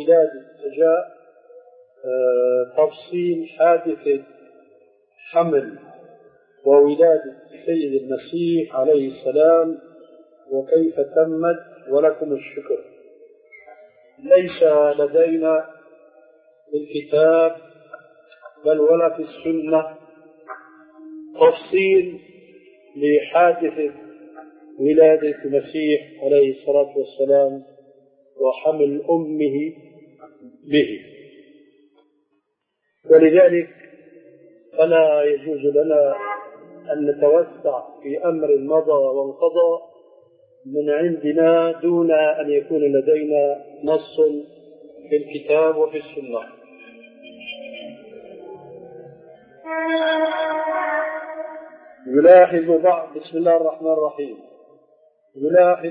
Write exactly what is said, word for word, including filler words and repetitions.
وولادة جاء تفصيل حادثة حمل وولادة السيد المسيح عليه السلام وكيف تمت، ولكم الشكر. ليس لدينا في الكتاب بل ولا في السنة تفصيل لحادثة ولادة المسيح عليه الصلاة والسلام وحمل أمه به، ولذلك فلا يجوز لنا أن نتوسع في أمر مضى وانقضى من عندنا دون أن يكون لدينا نص في الكتاب وفي السنة. يلاحظ بعض بسم الله الرحمن الرحيم يلاحظ